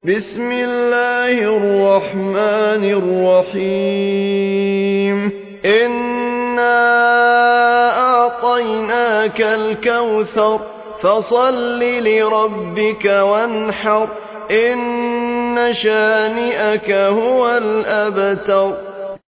بسم الله الرحمن الرحيم إنا أعطيناك الكوثر فصل لربك وانحر إن شانئك هو الأبتر